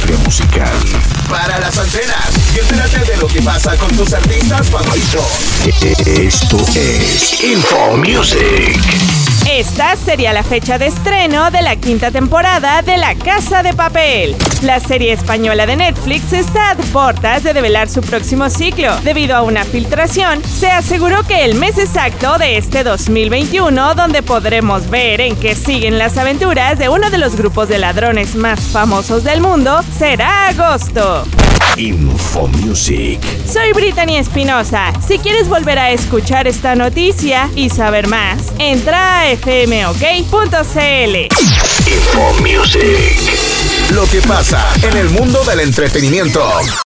industria musical. Para las antenas y entérate de lo que pasa con tus artistas favoritos. Esto es Info Music. Esta sería la fecha de estreno de la quinta temporada de La Casa de Papel. La serie española de Netflix está a puertas de develar su próximo ciclo. Debido a una filtración, se aseguró que el mes exacto de este 2021, donde podremos ver en qué siguen las aventuras de uno de los grupos de ladrones más famosos del mundo, será agosto. Info Music. Soy Brittany Espinosa. Si quieres volver a escuchar esta noticia y saber más, entra a fmok.cl. Info Music. Lo que pasa en el mundo del entretenimiento.